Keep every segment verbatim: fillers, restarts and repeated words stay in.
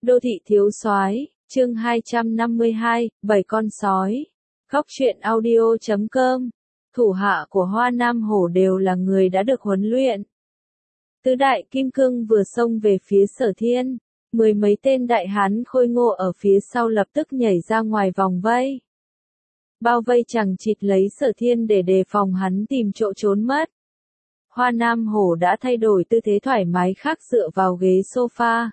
Đô thị thiếu soái, chương hai trăm năm mươi hai, bảy con sói. Góc truyện audio chấm com. Thủ hạ của Hoa Nam Hổ đều là người đã được huấn luyện. Tứ đại kim cương vừa xông về phía Sở Thiên, mười mấy tên đại hán khôi ngô ở phía sau lập tức nhảy ra ngoài vòng vây. Bao vây chằng chịt lấy Sở Thiên để đề phòng hắn tìm chỗ trốn mất. Hoa Nam Hổ đã thay đổi tư thế thoải mái khác dựa vào ghế sofa.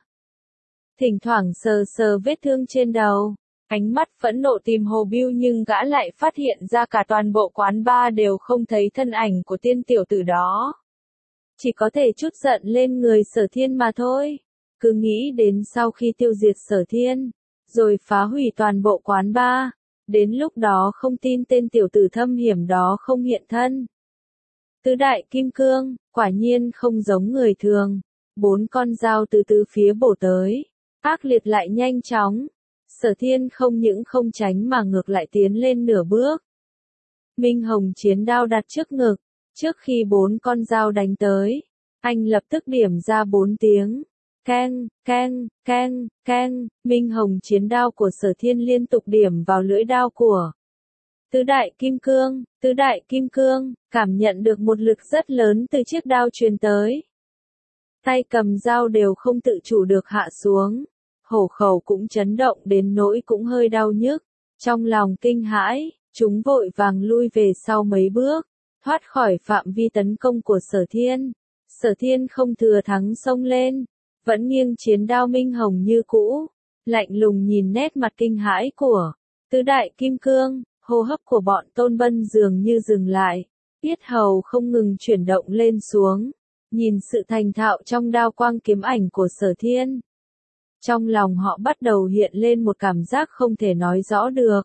Thỉnh thoảng sờ sờ vết thương trên đầu, ánh mắt phẫn nộ tìm Hồ Bưu nhưng gã lại phát hiện ra cả toàn bộ quán bar đều không thấy thân ảnh của tiên tiểu tử đó. Chỉ có thể trút giận lên người Sở Thiên mà thôi. Cứ nghĩ đến sau khi tiêu diệt Sở Thiên, rồi phá hủy toàn bộ quán bar, đến lúc đó không tin tên tiểu tử thâm hiểm đó không hiện thân. Tứ đại kim cương, quả nhiên không giống người thường. Bốn con dao từ tứ phía bổ tới, ác liệt lại nhanh chóng. Sở Thiên không những không tránh mà ngược lại tiến lên nửa bước. Minh Hồng chiến đao đặt trước ngực, trước khi bốn con dao đánh tới, anh lập tức điểm ra bốn tiếng. Keng, keng, keng, keng, Minh Hồng chiến đao của Sở Thiên liên tục điểm vào lưỡi đao của Tứ đại kim cương. Tứ đại kim cương cảm nhận được một lực rất lớn từ chiếc đao truyền tới. Tay cầm dao đều không tự chủ được hạ xuống. Hổ khẩu cũng chấn động đến nỗi cũng hơi đau nhức. Trong lòng kinh hãi, chúng vội vàng lui về sau mấy bước, thoát khỏi phạm vi tấn công của Sở Thiên. Sở Thiên không thừa thắng xông lên, vẫn nghiêng chiến đao Minh Hồng như cũ, lạnh lùng nhìn nét mặt kinh hãi của Tứ đại kim cương. Hô hấp của bọn Tôn Bân dường như dừng lại, yết hầu không ngừng chuyển động lên xuống, nhìn sự thành thạo trong đao quang kiếm ảnh của Sở Thiên. Trong lòng họ bắt đầu hiện lên một cảm giác không thể nói rõ được.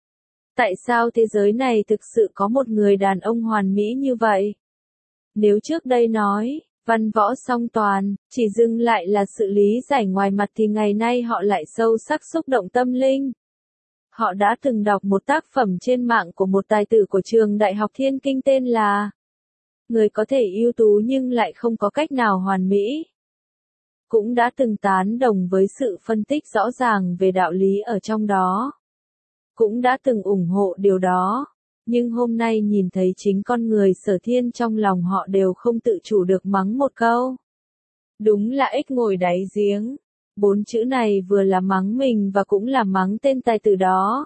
Tại sao thế giới này thực sự có một người đàn ông hoàn mỹ như vậy? Nếu trước đây nói, văn võ song toàn, chỉ dừng lại là sự lý giải ngoài mặt thì ngày nay họ lại sâu sắc xúc động tâm linh. Họ đã từng đọc một tác phẩm trên mạng của một tài tử của trường Đại học Thiên Kinh tên là Người có thể ưu tú nhưng lại không có cách nào hoàn mỹ. Cũng đã từng tán đồng với sự phân tích rõ ràng về đạo lý ở trong đó. Cũng đã từng ủng hộ điều đó. Nhưng hôm nay nhìn thấy chính con người Sở Thiên trong lòng họ đều không tự chủ được mắng một câu. Đúng là ếch ngồi đáy giếng. Bốn chữ này vừa là mắng mình và cũng là mắng tên tài tử đó.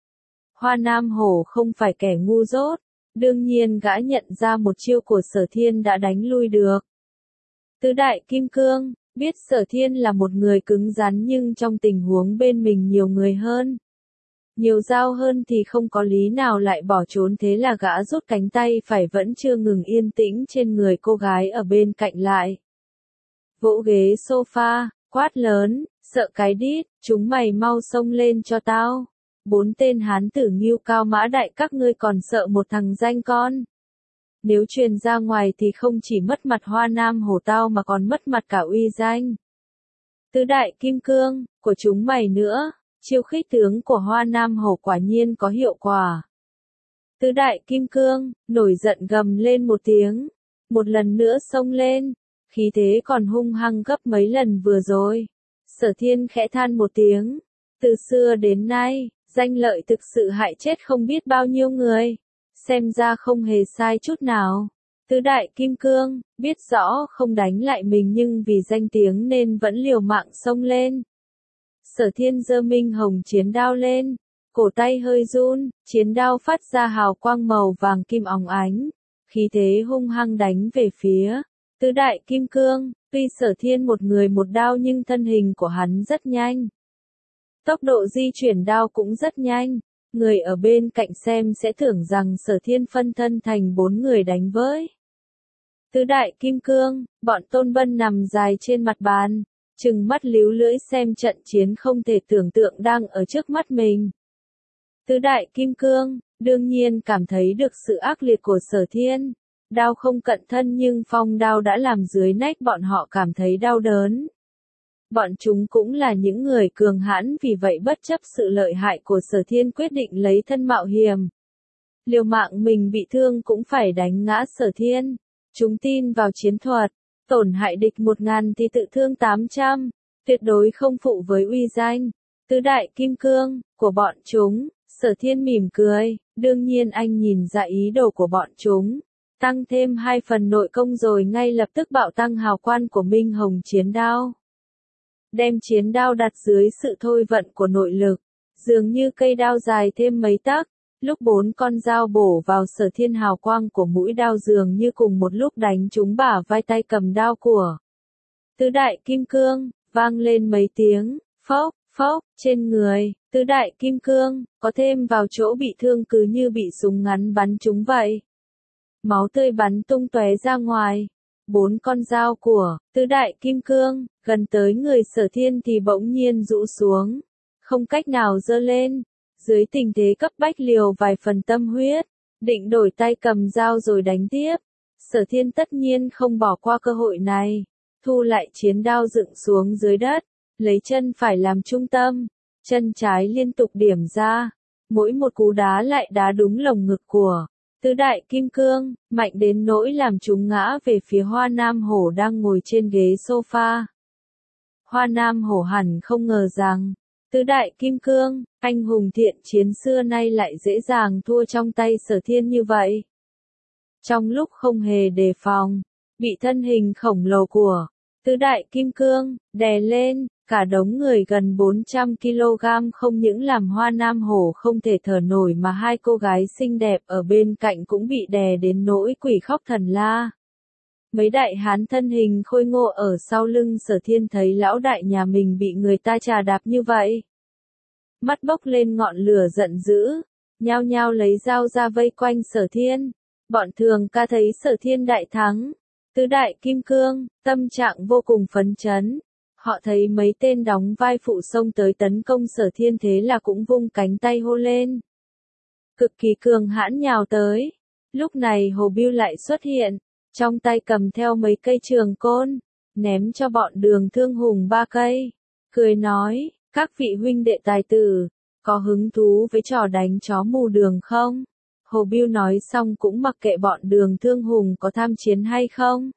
Hoa Nam Hổ không phải kẻ ngu dốt, đương nhiên gã nhận ra một chiêu của Sở Thiên đã đánh lui được. Tứ đại kim cương, biết Sở Thiên là một người cứng rắn nhưng trong tình huống bên mình nhiều người hơn, nhiều dao hơn thì không có lý nào lại bỏ trốn, thế là gã rút cánh tay phải vẫn chưa ngừng yên tĩnh trên người cô gái ở bên cạnh lại. Vỗ ghế sofa, quát lớn, sợ cái đít, chúng mày mau xông lên cho tao. Bốn tên hán tử Ngưu Cao Mã Đại các ngươi còn sợ một thằng danh con. Nếu truyền ra ngoài thì không chỉ mất mặt Hoa Nam Hổ tao mà còn mất mặt cả uy danh Tứ đại kim cương của chúng mày nữa. Chiêu khích tướng của Hoa Nam Hổ quả nhiên có hiệu quả. Tứ đại kim cương nổi giận gầm lên một tiếng, một lần nữa xông lên, khí thế còn hung hăng gấp mấy lần vừa rồi. Sở Thiên khẽ than một tiếng, từ xưa đến nay, danh lợi thực sự hại chết không biết bao nhiêu người, xem ra không hề sai chút nào. Tứ đại kim cương biết rõ không đánh lại mình nhưng vì danh tiếng nên vẫn liều mạng xông lên. Sở Thiên giơ Minh Hồng chiến đao lên, cổ tay hơi run, chiến đao phát ra hào quang màu vàng kim óng ánh, khí thế hung hăng đánh về phía Tứ đại kim cương. Tuy Sở Thiên một người một đao nhưng thân hình của hắn rất nhanh, tốc độ di chuyển đao cũng rất nhanh. Người ở bên cạnh xem sẽ tưởng rằng Sở Thiên phân thân thành bốn người đánh với Tứ đại kim cương. Bọn Tôn Bân nằm dài trên mặt bàn, trừng mắt líu lưỡi xem trận chiến không thể tưởng tượng đang ở trước mắt mình. Tứ đại kim cương đương nhiên cảm thấy được sự ác liệt của Sở Thiên. Đao không cận thân nhưng phong đao đã làm dưới nách bọn họ cảm thấy đau đớn. Bọn chúng cũng là những người cường hãn, vì vậy bất chấp sự lợi hại của Sở Thiên quyết định lấy thân mạo hiểm. Liều mạng mình bị thương cũng phải đánh ngã Sở Thiên. Chúng tin vào chiến thuật, tổn hại địch một ngàn thì tự thương tám trăm. tuyệt đối không phụ với uy danh, tứ đại kim cương, của bọn chúng. Sở Thiên mỉm cười, đương nhiên anh nhìn ra ý đồ của bọn chúng. Tăng thêm hai phần nội công rồi ngay lập tức bạo tăng hào quang của Minh Hồng chiến đao. Đem chiến đao đặt dưới sự thôi vận của nội lực, dường như cây đao dài thêm mấy tấc. Lúc bốn con dao bổ vào Sở Thiên, hào quang của mũi đao dường như cùng một lúc đánh trúng bả vai tay cầm đao của tứ đại kim cương, vang lên mấy tiếng, phốc, phốc, trên người, tứ đại kim cương, có thêm vào chỗ bị thương cứ như bị súng ngắn bắn trúng vậy. Máu tươi bắn tung tóe ra ngoài. Bốn con dao của tứ đại kim cương, gần tới người Sở Thiên thì bỗng nhiên rũ xuống, không cách nào giơ lên. Dưới tình thế cấp bách liều vài phần tâm huyết, định đổi tay cầm dao rồi đánh tiếp. Sở Thiên tất nhiên không bỏ qua cơ hội này, thu lại chiến đao dựng xuống dưới đất, lấy chân phải làm trung tâm, chân trái liên tục điểm ra, mỗi một cú đá lại đá đúng lồng ngực của tứ đại kim cương, mạnh đến nỗi làm chúng ngã về phía Hoa Nam Hổ đang ngồi trên ghế sofa. Hoa Nam Hổ hẳn không ngờ rằng, tứ đại kim cương, anh hùng thiện chiến xưa nay lại dễ dàng thua trong tay Sở Thiên như vậy. Trong lúc không hề đề phòng, bị thân hình khổng lồ của tứ đại kim cương đè lên, cả đống người gần bốn trăm ki lô gam không những làm Hoa Nam Hổ không thể thở nổi mà hai cô gái xinh đẹp ở bên cạnh cũng bị đè đến nỗi quỷ khóc thần la. Mấy đại hán thân hình khôi ngô ở sau lưng Sở Thiên thấy lão đại nhà mình bị người ta chà đạp như vậy, mắt bốc lên ngọn lửa giận dữ, nhao nhao lấy dao ra vây quanh Sở Thiên. Bọn Thường Ca thấy Sở Thiên đại thắng, tứ đại kim cương, tâm trạng vô cùng phấn chấn. Họ thấy mấy tên đóng vai phụ xông tới tấn công Sở Thiên thế là cũng vung cánh tay hô lên. Cực kỳ cường hãn nhào tới. Lúc này Hồ Bưu lại xuất hiện, trong tay cầm theo mấy cây trường côn, ném cho bọn Đường Thương Hùng ba cây. Cười nói, các vị huynh đệ tài tử, có hứng thú với trò đánh chó mù đường không? Hồ Bưu nói xong cũng mặc kệ bọn Đường Thương Hùng có tham chiến hay không.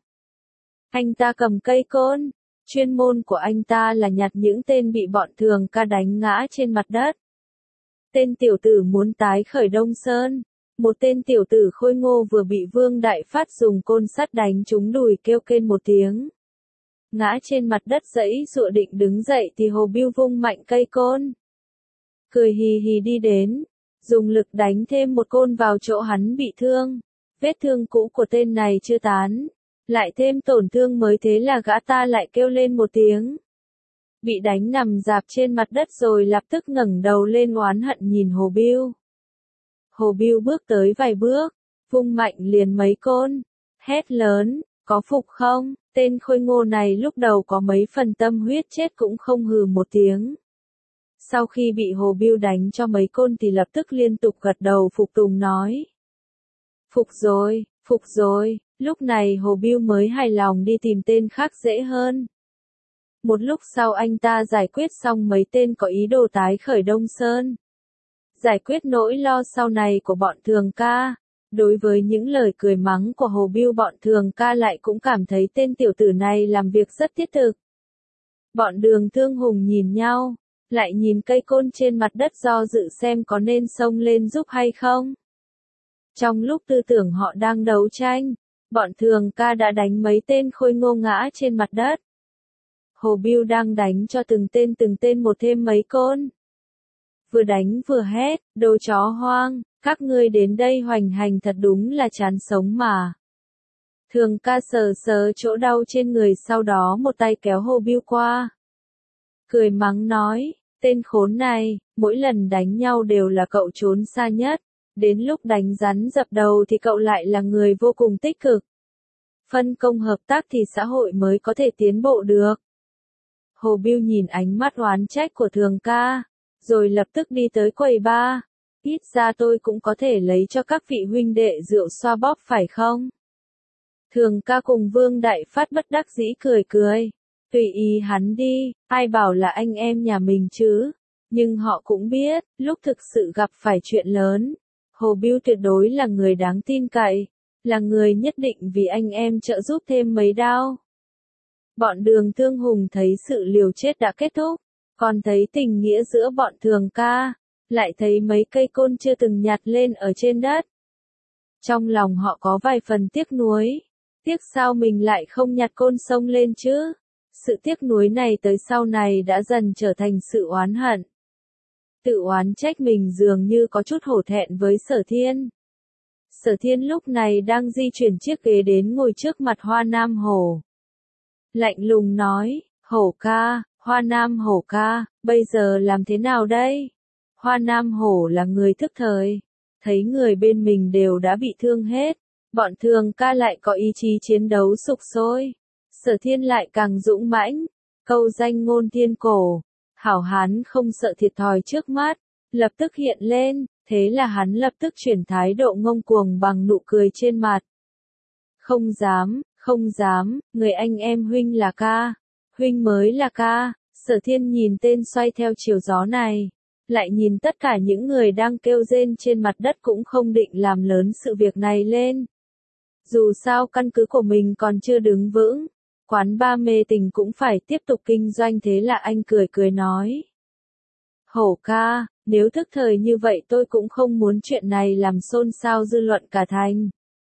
Anh ta cầm cây côn, chuyên môn của anh ta là nhặt những tên bị bọn Thường Ca đánh ngã trên mặt đất. Tên tiểu tử muốn tái khởi Đông Sơn, một tên tiểu tử khôi ngô vừa bị Vương Đại Phát dùng côn sắt đánh trúng đùi kêu kên một tiếng. Ngã trên mặt đất dãy dụa định đứng dậy thì Hồ Bưu vung mạnh cây côn. Cười hì hì đi đến, dùng lực đánh thêm một côn vào chỗ hắn bị thương. Vết thương cũ của tên này chưa tán, lại thêm tổn thương mới thế là gã ta lại kêu lên một tiếng. Bị đánh nằm rạp trên mặt đất rồi lập tức ngẩng đầu lên oán hận nhìn Hồ Bưu. Hồ Bưu bước tới vài bước, vung mạnh liền mấy côn, hét lớn, có phục không? Tên khôi ngô này lúc đầu có mấy phần tâm huyết chết cũng không hừ một tiếng. Sau khi bị Hồ Bưu đánh cho mấy côn thì lập tức liên tục gật đầu phục tùng nói. Phục rồi, phục rồi, lúc này Hồ Bưu mới hài lòng đi tìm tên khác dễ hơn. Một lúc sau anh ta giải quyết xong mấy tên có ý đồ tái khởi Đông Sơn. Giải quyết nỗi lo sau này của bọn Thường Ca. Đối với những lời cười mắng của Hồ Bưu bọn Thường Ca lại cũng cảm thấy tên tiểu tử này làm việc rất thiết thực. Bọn Đường Thương Hùng nhìn nhau, lại nhìn cây côn trên mặt đất do dự xem có nên xông lên giúp hay không. Trong lúc tư tưởng họ đang đấu tranh, bọn Thường Ca đã đánh mấy tên khôi ngô ngã trên mặt đất. Hồ Bưu đang đánh cho từng tên từng tên một thêm mấy côn. Vừa đánh vừa hét, đồ chó hoang, các ngươi đến đây hoành hành thật đúng là chán sống mà. Thường Ca sờ sờ chỗ đau trên người sau đó một tay kéo Hồ Bưu qua. Cười mắng nói, tên khốn này, mỗi lần đánh nhau đều là cậu trốn xa nhất, đến lúc đánh rắn dập đầu thì cậu lại là người vô cùng tích cực. Phân công hợp tác thì xã hội mới có thể tiến bộ được. Hồ Bưu nhìn ánh mắt oán trách của Thường Ca, rồi lập tức đi tới quầy bar. Ít ra tôi cũng có thể lấy cho các vị huynh đệ rượu xoa bóp phải không? Thường Ca cùng Vương Đại Phát bất đắc dĩ cười cười. Tùy ý hắn đi, ai bảo là anh em nhà mình chứ. Nhưng họ cũng biết, lúc thực sự gặp phải chuyện lớn, Hồ Bưu tuyệt đối là người đáng tin cậy, là người nhất định vì anh em trợ giúp thêm mấy đao. Bọn Đường Thương Hùng thấy sự liều chết đã kết thúc, còn thấy tình nghĩa giữa bọn Thường ca, lại thấy mấy cây côn chưa từng nhặt lên ở trên đất. Trong lòng họ có vài phần tiếc nuối, tiếc sao mình lại không nhặt côn sông lên chứ. Sự tiếc nuối này tới sau này đã dần trở thành sự oán hận. Tự oán trách mình dường như có chút hổ thẹn với Sở Thiên. Sở Thiên lúc này đang di chuyển chiếc ghế đến ngồi trước mặt Hoa Nam Hổ. Lạnh lùng nói, Hổ ca, Hoa Nam Hổ ca, bây giờ làm thế nào đây? Hoa Nam Hổ là người thức thời, thấy người bên mình đều đã bị thương hết, bọn Thường ca lại có ý chí chiến đấu sục sôi. Sở Thiên lại càng dũng mãnh, câu danh ngôn thiên cổ, hảo hán không sợ thiệt thòi trước mắt, lập tức hiện lên, thế là hắn lập tức chuyển thái độ ngông cuồng bằng nụ cười trên mặt. Không dám, không dám, người anh em huynh là ca, huynh mới là ca. Sở Thiên nhìn tên xoay theo chiều gió này, lại nhìn tất cả những người đang kêu rên trên mặt đất cũng không định làm lớn sự việc này lên. Dù sao căn cứ của mình còn chưa đứng vững, quán ba mê tình cũng phải tiếp tục kinh doanh, thế là anh cười cười nói. Hổ ca, nếu thức thời như vậy tôi cũng không muốn chuyện này làm xôn xao dư luận cả thành.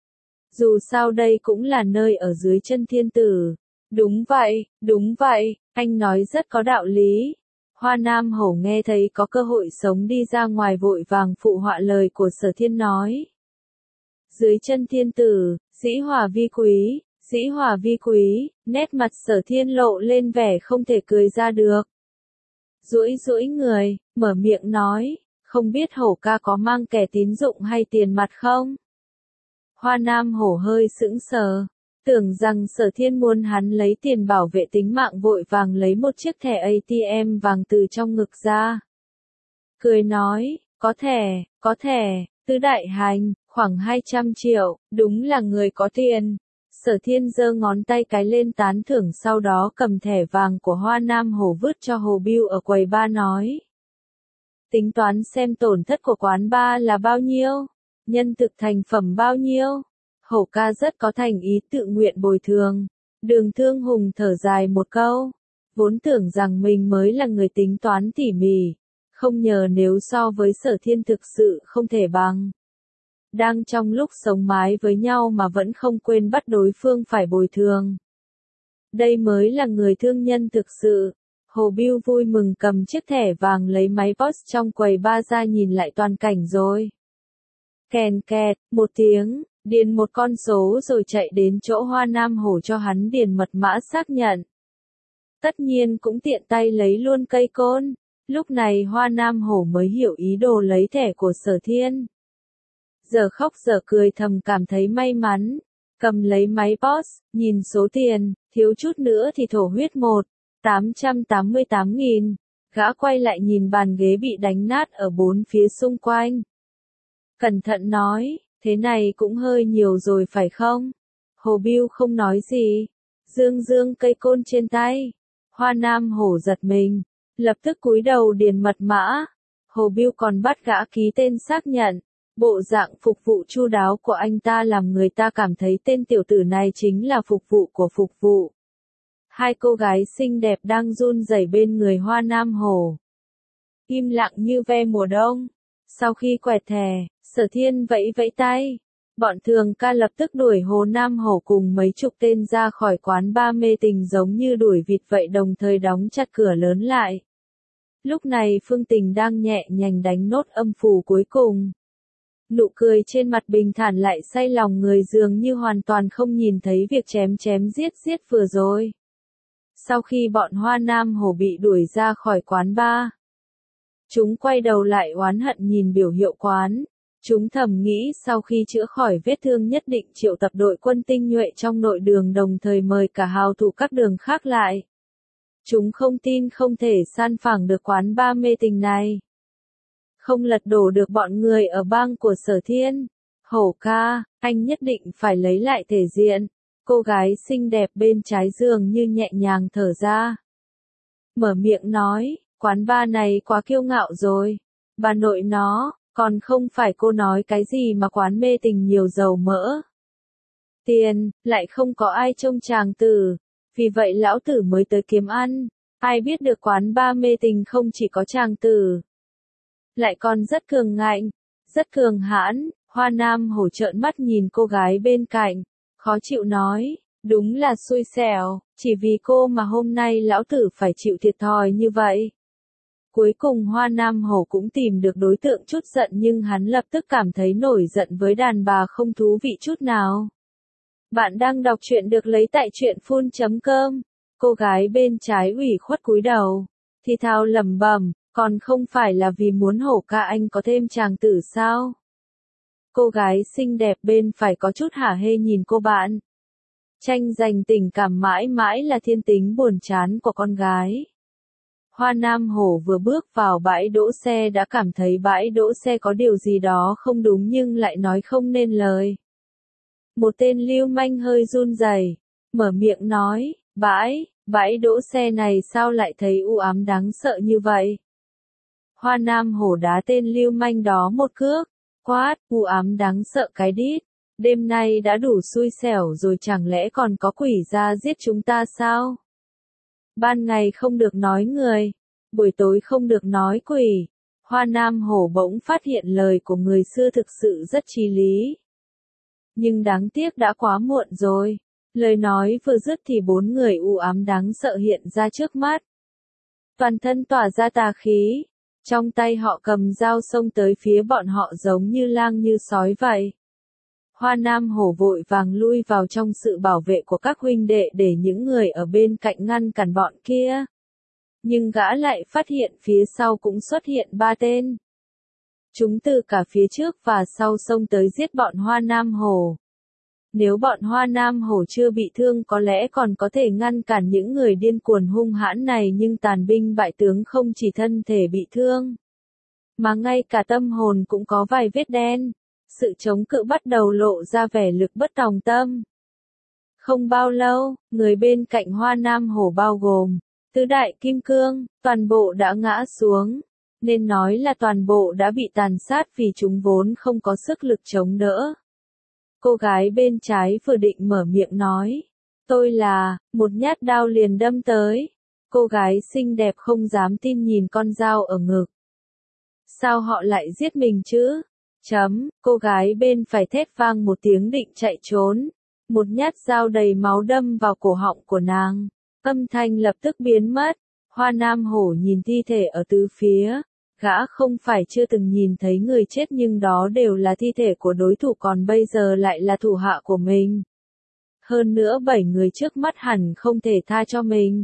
Dù sao đây cũng là nơi ở dưới chân thiên tử. Đúng vậy, đúng vậy, anh nói rất có đạo lý. Hoa Nam Hổ nghe thấy có cơ hội sống đi ra ngoài vội vàng phụ họa lời của Sở Thiên nói. Dưới chân thiên tử, dĩ hòa vi quý, dĩ hòa vi quý, nét mặt Sở Thiên lộ lên vẻ không thể cười ra được. Duỗi duỗi người, mở miệng nói, không biết Hổ ca có mang kẻ tín dụng hay tiền mặt không? Hoa Nam Hổ hơi sững sờ, tưởng rằng Sở Thiên muốn hắn lấy tiền bảo vệ tính mạng, vội vàng lấy một chiếc thẻ a tê em vàng từ trong ngực ra. Cười nói, có thẻ, có thẻ, tứ đại hành, khoảng hai trăm triệu, đúng là người có tiền. Sở Thiên giơ ngón tay cái lên tán thưởng, sau đó cầm thẻ vàng của Hoa Nam Hổ vứt cho Hồ Bưu ở quầy ba nói. Tính toán xem tổn thất của quán ba là bao nhiêu, nhân thực thành phẩm bao nhiêu. Hổ ca rất có thành ý tự nguyện bồi thường. Đường Thương Hùng thở dài một câu, vốn tưởng rằng mình mới là người tính toán tỉ mỉ, không ngờ nếu so với Sở Thiên thực sự không thể bằng. Đang trong lúc sống mái với nhau mà vẫn không quên bắt đối phương phải bồi thường. Đây mới là người thương nhân thực sự. Hồ Bưu vui mừng cầm chiếc thẻ vàng lấy máy pê ô ét trong quầy ba ra nhìn lại toàn cảnh rồi. Kèn kẹt, một tiếng, điền một con số rồi chạy đến chỗ Hoa Nam Hổ cho hắn điền mật mã xác nhận. Tất nhiên cũng tiện tay lấy luôn cây côn. Lúc này Hoa Nam Hổ mới hiểu ý đồ lấy thẻ của Sở Thiên. Giờ khóc giờ cười thầm cảm thấy may mắn, cầm lấy máy pê ô ét, nhìn số tiền, thiếu chút nữa thì thổ huyết một, tám trăm tám mươi tám nghìn, gã quay lại nhìn bàn ghế bị đánh nát ở bốn phía xung quanh. Cẩn thận nói, thế này cũng hơi nhiều rồi phải không? Hồ Bưu không nói gì, dương dương cây côn trên tay. Hoa Nam Hổ giật mình, lập tức cúi đầu điền mật mã. Hồ Bưu còn bắt gã ký tên xác nhận. Bộ dạng phục vụ chu đáo của anh ta làm người ta cảm thấy tên tiểu tử này chính là phục vụ của phục vụ. Hai cô gái xinh đẹp đang run rẩy bên người Hoa Nam Hổ, im lặng như ve mùa đông. Sau khi quẹt thẻ, Sở Thiên vẫy vẫy tay. Bọn Thường ca lập tức đuổi Hồ Nam Hổ cùng mấy chục tên ra khỏi quán ba mê tình giống như đuổi vịt vậy, đồng thời đóng chặt cửa lớn lại. Lúc này Phương Tình đang nhẹ nhàng đánh nốt âm phủ cuối cùng. Nụ cười trên mặt bình thản lại say lòng người, dường như hoàn toàn không nhìn thấy việc chém chém giết giết vừa rồi. Sau khi bọn Hoa Nam Hổ bị đuổi ra khỏi quán bar, chúng quay đầu lại oán hận nhìn biểu hiệu quán. Chúng thầm nghĩ sau khi chữa khỏi vết thương nhất định triệu tập đội quân tinh nhuệ trong nội đường, đồng thời mời cả hào thủ các đường khác lại. Chúng không tin không thể san phẳng được quán bar mê tình này, không lật đổ được bọn người ở bang của Sở Thiên. Hổ ca, anh nhất định phải lấy lại thể diện. Cô gái xinh đẹp bên trái giường như nhẹ nhàng thở ra, mở miệng nói, quán bar này quá kiêu ngạo rồi. Bà nội nó, còn không phải cô nói cái gì mà quán mê tình nhiều dầu mỡ. Tiền, lại không có ai trông chàng tử. Vì vậy lão tử mới tới kiếm ăn, ai biết được quán ba mê tình không chỉ có chàng tử, lại còn rất cường ngạnh, rất cường hãn. Hoa Nam Hổ trợn mắt nhìn cô gái bên cạnh, khó chịu nói, đúng là xui xẻo, chỉ vì cô mà hôm nay lão tử phải chịu thiệt thòi như vậy. Cuối cùng Hoa Nam Hổ cũng tìm được đối tượng chút giận, nhưng hắn lập tức cảm thấy nổi giận với đàn bà không thú vị chút nào. Bạn đang đọc truyện được lấy tại truyện phun chấm com. Cô gái bên trái ủy khuất cúi đầu, thì thào lẩm bẩm, còn không phải là vì muốn Hổ ca anh có thêm chàng tử sao? Cô gái xinh đẹp bên phải có chút hả hê nhìn cô bạn. Tranh giành tình cảm mãi mãi là thiên tính buồn chán của con gái. Hoa Nam Hổ vừa bước vào bãi đỗ xe đã cảm thấy bãi đỗ xe có điều gì đó không đúng nhưng lại nói không nên lời. Một tên lưu manh hơi run rẩy, mở miệng nói, bãi, bãi đỗ xe này sao lại thấy u ám đáng sợ như vậy? Hoa Nam Hổ đá tên lưu manh đó một cước, quát, u ám đáng sợ cái đít, đêm nay đã đủ xui xẻo rồi chẳng lẽ còn có quỷ ra giết chúng ta sao? Ban ngày không được nói người, buổi tối không được nói quỷ. Hoa Nam Hổ bỗng phát hiện lời của người xưa thực sự rất chí lý. Nhưng đáng tiếc đã quá muộn rồi. Lời nói vừa dứt thì bốn người u ám đáng sợ hiện ra trước mắt. Toàn thân tỏa ra tà khí. Trong tay họ cầm dao xông tới phía bọn họ giống như lang như sói vậy. Hoa Nam Hổ vội vàng lui vào trong sự bảo vệ của các huynh đệ để những người ở bên cạnh ngăn cản bọn kia. Nhưng gã lại phát hiện phía sau cũng xuất hiện ba tên. Chúng từ cả phía trước và sau xông tới giết bọn Hoa Nam Hổ. Nếu bọn Hoa Nam Hổ chưa bị thương có lẽ còn có thể ngăn cản những người điên cuồng hung hãn này, nhưng tàn binh bại tướng không chỉ thân thể bị thương, mà ngay cả tâm hồn cũng có vài vết đen. Sự chống cự bắt đầu lộ ra vẻ lực bất tòng tâm. Không bao lâu, người bên cạnh Hoa Nam Hổ bao gồm tứ đại kim cương, toàn bộ đã ngã xuống. Nên nói là toàn bộ đã bị tàn sát vì chúng vốn không có sức lực chống đỡ. Cô gái bên trái vừa định mở miệng nói, tôi là, một nhát đao liền đâm tới. Cô gái xinh đẹp không dám tin nhìn con dao ở ngực. Sao họ lại giết mình chứ? Chấm, cô gái bên phải thét vang một tiếng định chạy trốn. Một nhát dao đầy máu đâm vào cổ họng của nàng. Âm thanh lập tức biến mất. Hoa Nam Hổ nhìn thi thể ở tứ phía. Gã không phải chưa từng nhìn thấy người chết, nhưng đó đều là thi thể của đối thủ, còn bây giờ lại là thủ hạ của mình. Hơn nữa bảy người trước mắt hẳn không thể tha cho mình.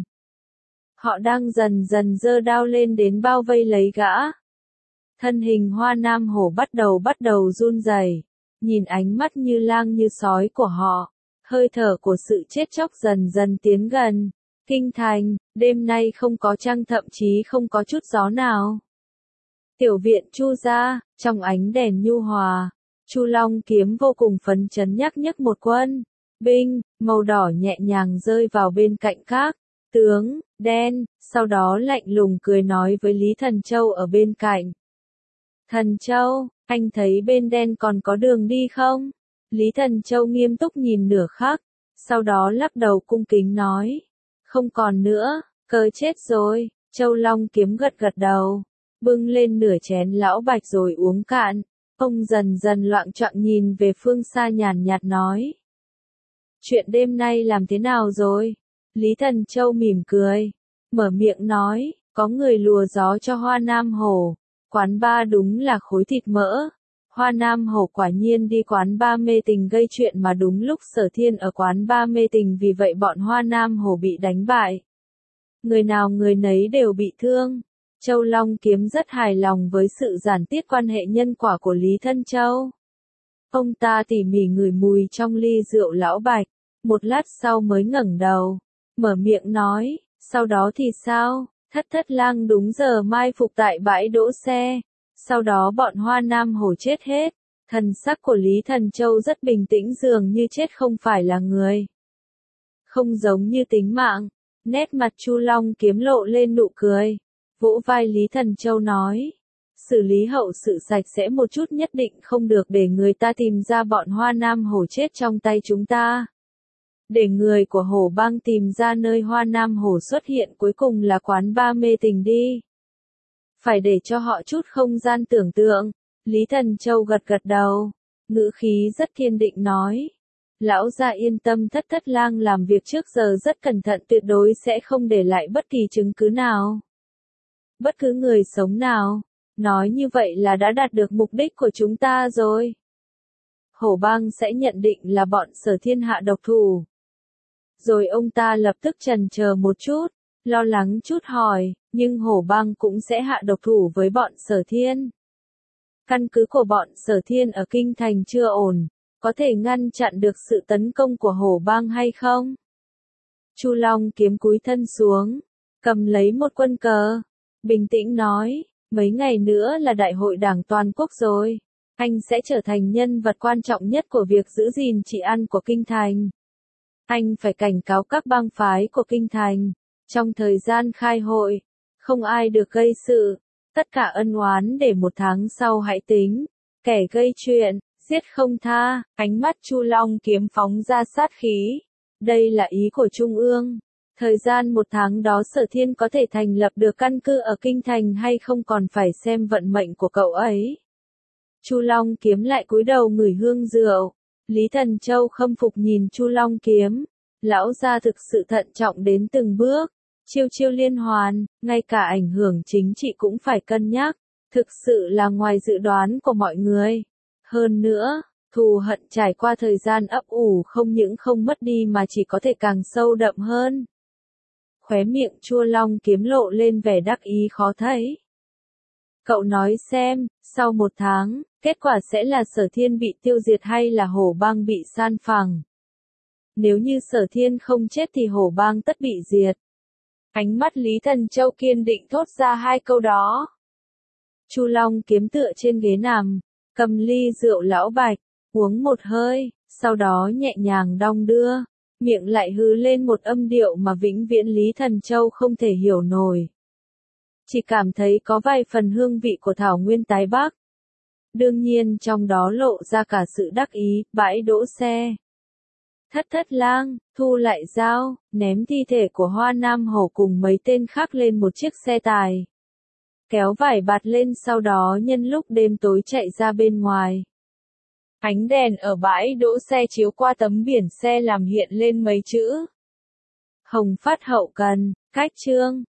Họ đang dần dần giơ đao lên đến bao vây lấy gã. Thân hình Hoa Nam Hổ bắt đầu bắt đầu run rẩy, nhìn ánh mắt như lang như sói của họ. Hơi thở của sự chết chóc dần dần tiến gần. Kinh thành, đêm nay không có trăng, thậm chí không có chút gió nào. Tiểu viện Chu gia, trong ánh đèn nhu hòa, Chu Long Kiếm vô cùng phấn chấn nhắc nhấc một quân binh màu đỏ nhẹ nhàng rơi vào bên cạnh các tướng đen, sau đó lạnh lùng cười nói với Lý Thần Châu ở bên cạnh. Thần Châu, anh thấy bên đen còn có đường đi không? Lý Thần Châu nghiêm túc nhìn nửa khắc, sau đó lắc đầu cung kính nói. Không còn nữa, cơ chết rồi. Châu Long Kiếm gật gật đầu, bưng lên nửa chén lão bạch rồi uống cạn. Ông dần dần loạng choạng nhìn về phương xa nhàn nhạt nói. Chuyện đêm nay làm thế nào rồi? Lý Thần Châu mỉm cười, mở miệng nói, có người lùa gió cho Hoa Nam Hổ. Quán ba đúng là khối thịt mỡ. Hoa Nam Hổ quả nhiên đi quán ba mê tình gây chuyện, mà đúng lúc Sở Thiên ở quán ba mê tình, vì vậy bọn Hoa Nam Hổ bị đánh bại. Người nào người nấy đều bị thương. Châu Long Kiếm rất hài lòng với sự giản tiết quan hệ nhân quả của Lý Thân Châu. Ông ta tỉ mỉ ngửi mùi trong ly rượu lão bạch, một lát sau mới ngẩng đầu, mở miệng nói, sau đó thì sao? Thất Thất Lang đúng giờ mai phục tại bãi đỗ xe, sau đó bọn Hoa Nam Hổ chết hết. Thần sắc của Lý Thần Châu rất bình tĩnh, dường như chết không phải là người. Không giống như tính mạng. Nét mặt Chu Long Kiếm lộ lên nụ cười, vỗ vai Lý Thần Châu nói, xử lý hậu sự sạch sẽ một chút, nhất định không được để người ta tìm ra bọn Hoa Nam Hổ chết trong tay chúng ta. để người của Hổ Bang tìm ra nơi Hoa Nam Hổ xuất hiện cuối cùng là quán ba mê tình đi. Phải để cho họ chút không gian tưởng tượng. Lý Thần Châu gật gật đầu, ngữ khí rất kiên định nói. Lão gia yên tâm, Thất Thất Lang làm việc trước giờ rất cẩn thận, tuyệt đối sẽ không để lại bất kỳ chứng cứ nào. Bất cứ người sống nào. Nói như vậy là đã đạt được mục đích của chúng ta rồi. Hổ Bang sẽ nhận định là bọn Sở Thiên hạ độc thủ. Rồi ông ta lập tức chần chờ một chút, lo lắng chút hỏi, nhưng Hổ Bang cũng sẽ hạ độc thủ với bọn Sở Thiên. Căn cứ của bọn Sở Thiên ở Kinh Thành chưa ổn, có thể ngăn chặn được sự tấn công của Hổ Bang hay không? Chu Long Kiếm cúi thân xuống, cầm lấy một quân cờ, bình tĩnh nói, mấy ngày nữa là đại hội đảng toàn quốc rồi. Anh sẽ trở thành nhân vật quan trọng nhất của việc giữ gìn trị an của Kinh Thành. Anh phải cảnh cáo các bang phái của Kinh Thành. Trong thời gian khai hội, không ai được gây sự. Tất cả ân oán để một tháng sau hãy tính. Kẻ gây chuyện, giết không tha. Ánh mắt Chu Long Kiếm phóng ra sát khí. Đây là ý của Trung ương. Thời gian một tháng đó Sở Thiên có thể thành lập được căn cứ ở Kinh Thành hay không còn phải xem vận mệnh của cậu ấy. Chu Long Kiếm lại cúi đầu ngửi hương rượu. Lý Thần Châu khâm phục nhìn Chu Long Kiếm. Lão gia thực sự thận trọng đến từng bước. Chiêu chiêu liên hoàn, ngay cả ảnh hưởng chính trị cũng phải cân nhắc. Thực sự là ngoài dự đoán của mọi người. Hơn nữa, thù hận trải qua thời gian ấp ủ không những không mất đi mà chỉ có thể càng sâu đậm hơn. Khóe miệng Chu Long Kiếm lộ lên vẻ đắc ý khó thấy. Cậu nói xem, sau một tháng, kết quả sẽ là Sở Thiên bị tiêu diệt hay là Hổ Bang bị san phẳng? Nếu như Sở Thiên không chết thì Hổ Bang tất bị diệt. Ánh mắt Lý Thần Châu kiên định thốt ra hai câu đó. Chu Long Kiếm tựa trên ghế nằm, cầm ly rượu lão bạch, uống một hơi, sau đó nhẹ nhàng đong đưa, miệng lại hứ lên một âm điệu mà vĩnh viễn Lý Thần Châu không thể hiểu nổi. Chỉ cảm thấy có vài phần hương vị của thảo nguyên tái Bắc. Đương nhiên trong đó lộ ra cả sự đắc ý, bãi đỗ xe. Thất Thất Lang, thu lại dao, ném thi thể của Hoa Nam Hổ cùng mấy tên khác lên một chiếc xe tài. Kéo vải bạt lên sau đó nhân lúc đêm tối chạy ra bên ngoài. Ánh đèn ở bãi đỗ xe chiếu qua tấm biển xe làm hiện lên mấy chữ. Hồng Phát hậu cần, cách chương.